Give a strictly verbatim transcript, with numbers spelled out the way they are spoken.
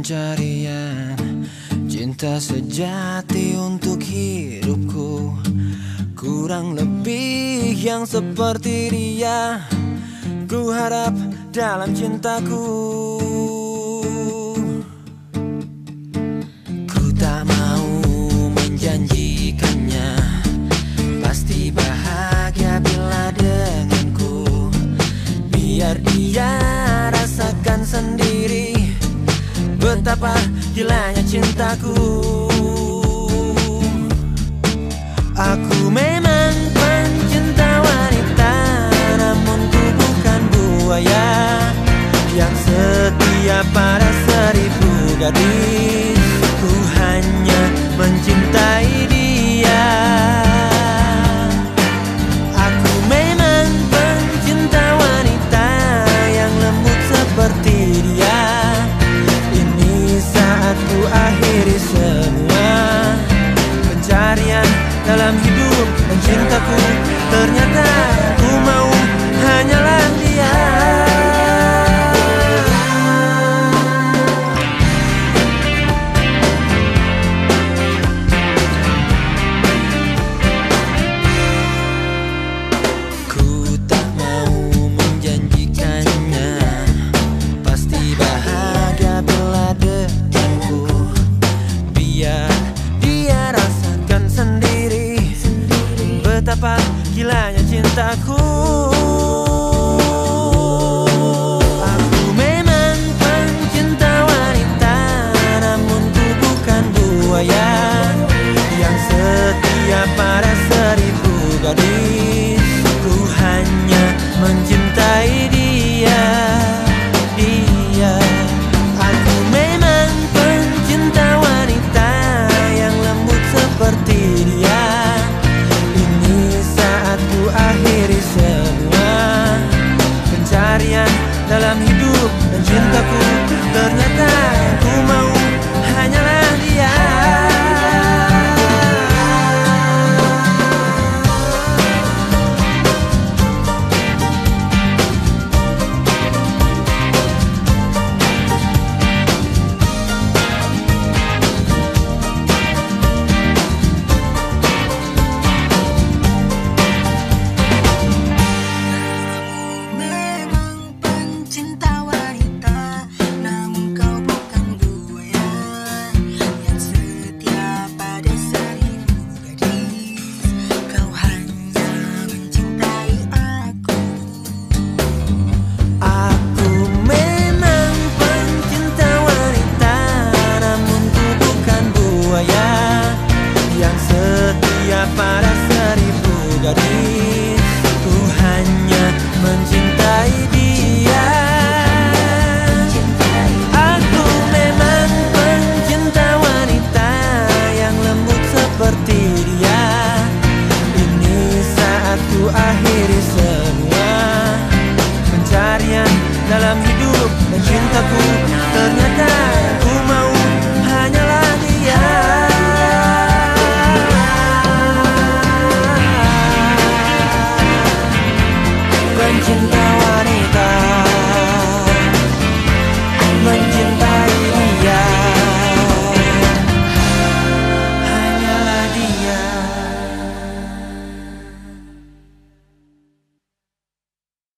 pencarian cinta sejati untuk hidupku. Kurang lebih yang seperti dia ku harap dalam cintaku. Ku tak mau menjanjikannya pasti bahagia bila denganku. Biar dia rasakan sendiri betapa gilanya cintaku. Aku memang pencinta wanita, namun ku bukan buaya yang setia pada seribu gadis. Ku hanya mencintai dia. Aku memang pencinta wanita yang lembut seperti dia. Ini saat ku akhiri semua.